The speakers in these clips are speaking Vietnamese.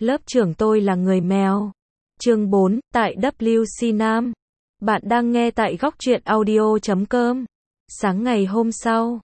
Lớp trưởng tôi là người mèo. Chương 4, tại WC Nam. Bạn đang nghe tại góc truyện audio.com. Sáng ngày hôm sau,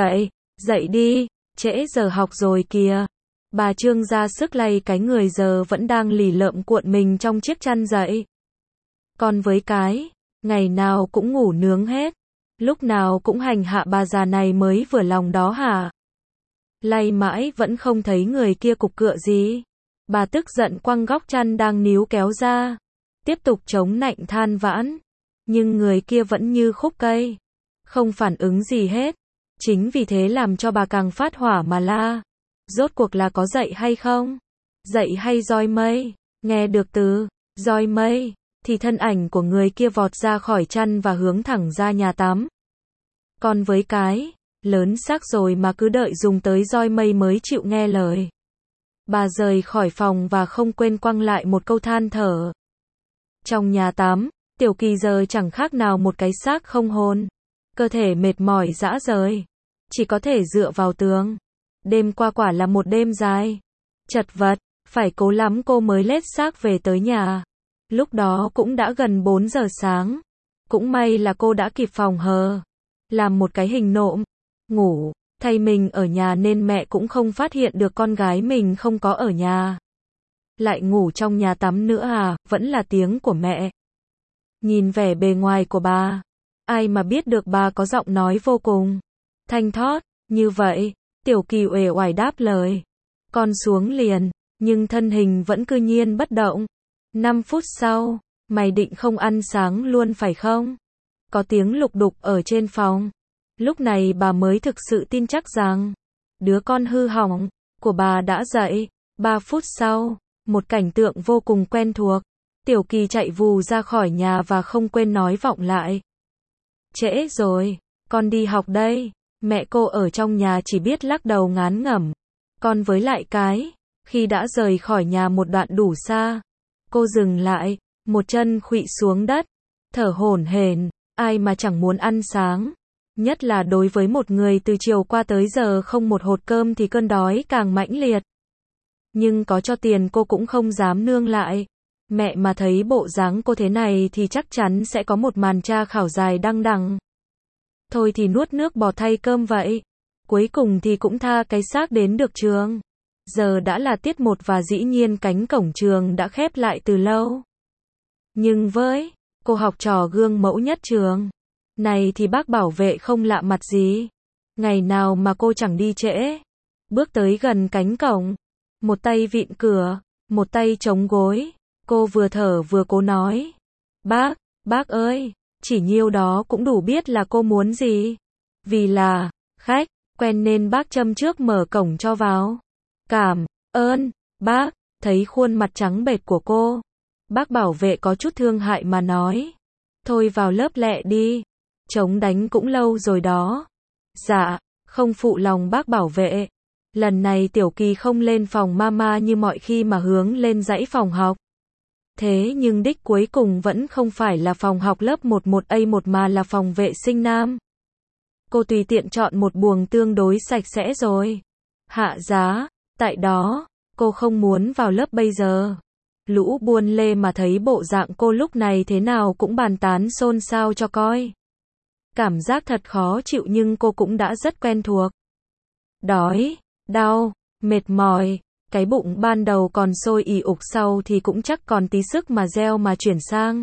dậy đi, trễ giờ học rồi kìa. Bà Trương ra sức lay cái người giờ vẫn đang lì lợm cuộn mình trong chiếc chăn dậy. Còn với cái, ngày nào cũng ngủ nướng hết, lúc nào cũng hành hạ bà già này mới vừa lòng đó hả? Lay mãi vẫn không thấy người kia cục cựa gì. Bà tức giận quăng góc chăn đang níu kéo ra, tiếp tục chống nạnh than vãn. Nhưng người kia vẫn như khúc cây, không phản ứng gì hết. Chính vì thế làm cho bà càng phát hỏa mà la. Rốt cuộc là có dậy hay không? Dậy hay roi mây? Nghe được từ roi mây thì thân ảnh của người kia vọt ra khỏi chăn và hướng thẳng ra nhà tắm. Còn với cái, lớn xác rồi mà cứ đợi dùng tới roi mây mới chịu nghe lời. Bà rời khỏi phòng và không quên quăng lại một câu than thở. Trong nhà tắm, Tiểu Kỳ giờ chẳng khác nào một cái xác không hồn. Cơ thể mệt mỏi rã rời, chỉ có thể dựa vào tường. Đêm qua quả là một đêm dài, chật vật, phải cố lắm cô mới lết xác về tới nhà. Lúc đó cũng đã gần 4 giờ sáng. Cũng may là cô đã kịp phòng hờ, làm một cái hình nộm, ngủ, thay mình ở nhà nên mẹ cũng không phát hiện được con gái mình không có ở nhà. Lại ngủ trong nhà tắm nữa à, vẫn là tiếng của mẹ. Nhìn vẻ bề ngoài của bà, ai mà biết được bà có giọng nói vô cùng thanh thót như vậy. Tiểu Kỳ uể oải đáp lời, con xuống liền, nhưng thân hình vẫn cứ nhiên bất động. 5 phút sau, mày định không ăn sáng luôn phải không? Có tiếng lục đục ở trên phòng. Lúc này bà mới thực sự tin chắc rằng đứa con hư hỏng của bà đã dậy. 3 phút sau, một cảnh tượng vô cùng quen thuộc. Tiểu Kỳ chạy vù ra khỏi nhà và không quên nói vọng lại. Trễ rồi, con đi học đây. Mẹ cô ở trong nhà chỉ biết lắc đầu ngán ngẩm. Còn với lại cái, khi đã rời khỏi nhà một đoạn đủ xa, cô dừng lại, một chân khuỵu xuống đất, thở hổn hển. Ai mà chẳng muốn ăn sáng, nhất là đối với một người từ chiều qua tới giờ không một hột cơm thì cơn đói càng mãnh liệt. Nhưng có cho tiền cô cũng không dám nương lại. Mẹ mà thấy bộ dáng cô thế này thì chắc chắn sẽ có một màn tra khảo dài đăng đằng. Thôi thì nuốt nước bọt thay cơm vậy. Cuối cùng thì cũng tha cái xác đến được trường. Giờ đã là tiết 1 và dĩ nhiên cánh cổng trường đã khép lại từ lâu. Nhưng với cô học trò gương mẫu nhất trường này thì bác bảo vệ không lạ mặt gì. Ngày nào mà cô chẳng đi trễ. Bước tới gần cánh cổng, một tay vịn cửa, một tay chống gối. Cô vừa thở vừa cố nói. Bác ơi, chỉ nhiêu đó cũng đủ biết là cô muốn gì. Vì là khách quen nên bác châm trước mở cổng cho vào. Cảm ơn, bác. Thấy khuôn mặt trắng bệch của cô, bác bảo vệ có chút thương hại mà nói. Thôi vào lớp lẹ đi. Chống đánh cũng lâu rồi đó. Dạ, không phụ lòng bác bảo vệ. Lần này Tiểu Kỳ không lên phòng mama như mọi khi mà hướng lên dãy phòng học. Thế nhưng đích cuối cùng vẫn không phải là phòng học lớp 11A1 mà là phòng vệ sinh nam. Cô tùy tiện chọn một buồng tương đối sạch sẽ rồi hạ giá. Tại đó, cô không muốn vào lớp bây giờ. Lũ buôn lê mà thấy bộ dạng cô lúc này thế nào cũng bàn tán xôn xao cho coi. Cảm giác thật khó chịu nhưng cô cũng đã rất quen thuộc. Đói, đau, mệt mỏi, cái bụng ban đầu còn sôi ì ục sau thì cũng chắc còn tí sức mà gieo mà chuyển sang.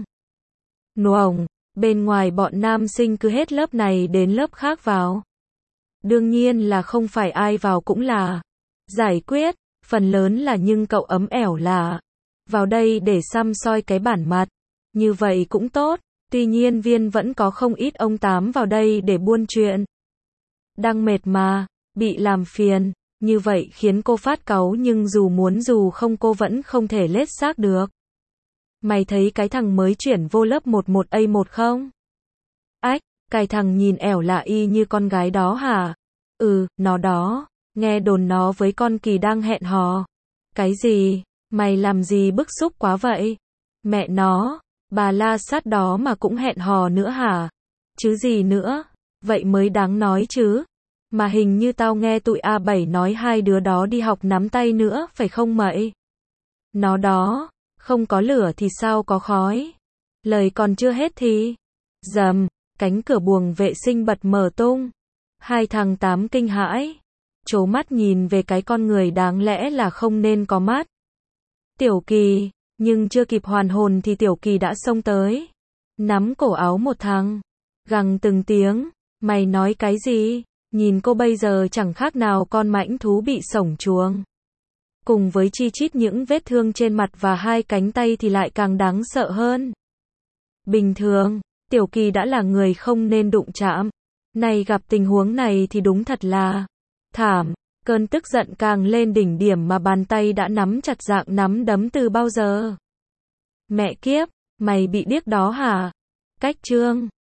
Nuồng, bên ngoài bọn nam sinh cứ hết lớp này đến lớp khác vào. Đương nhiên là không phải ai vào cũng là giải quyết, phần lớn là nhưng cậu ấm ẻo là vào đây để xăm soi cái bản mặt. Như vậy cũng tốt, tuy nhiên viên vẫn có không ít ông tám vào đây để buôn chuyện. Đang mệt mà, bị làm phiền, như vậy khiến cô phát cáu nhưng dù muốn dù không cô vẫn không thể lết xác được. Mày thấy cái thằng mới chuyển vô lớp 11A1 không? Ách, cái thằng nhìn ẻo lạ y như con gái đó hả? Ừ, nó đó, nghe đồn nó với con Kỳ đang hẹn hò. Cái gì? Mày làm gì bức xúc quá vậy? Mẹ nó, bà la sát đó mà cũng hẹn hò nữa hả? Chứ gì nữa? Vậy mới đáng nói chứ. Mà hình như tao nghe tụi A7 nói hai đứa đó đi học nắm tay nữa, phải không mậy? Nó đó, không có lửa thì sao có khói. Lời còn chưa hết thì, rầm, cánh cửa buồng vệ sinh bật mở tung. Hai thằng Tám kinh hãi, trố mắt nhìn về cái con người đáng lẽ là không nên có mắt. Tiểu Kỳ, nhưng chưa kịp hoàn hồn thì Tiểu Kỳ đã xông tới, nắm cổ áo một thằng, gằn từng tiếng, mày nói cái gì? Nhìn cô bây giờ chẳng khác nào con mãnh thú bị sổng chuồng. Cùng với chi chít những vết thương trên mặt và hai cánh tay thì lại càng đáng sợ hơn. Bình thường, Tiểu Kỳ đã là người không nên đụng chạm. Nay gặp tình huống này thì đúng thật là thảm. Cơn tức giận càng lên đỉnh điểm mà bàn tay đã nắm chặt dạng nắm đấm từ bao giờ. Mẹ kiếp, mày bị điếc đó hả? Cách trương.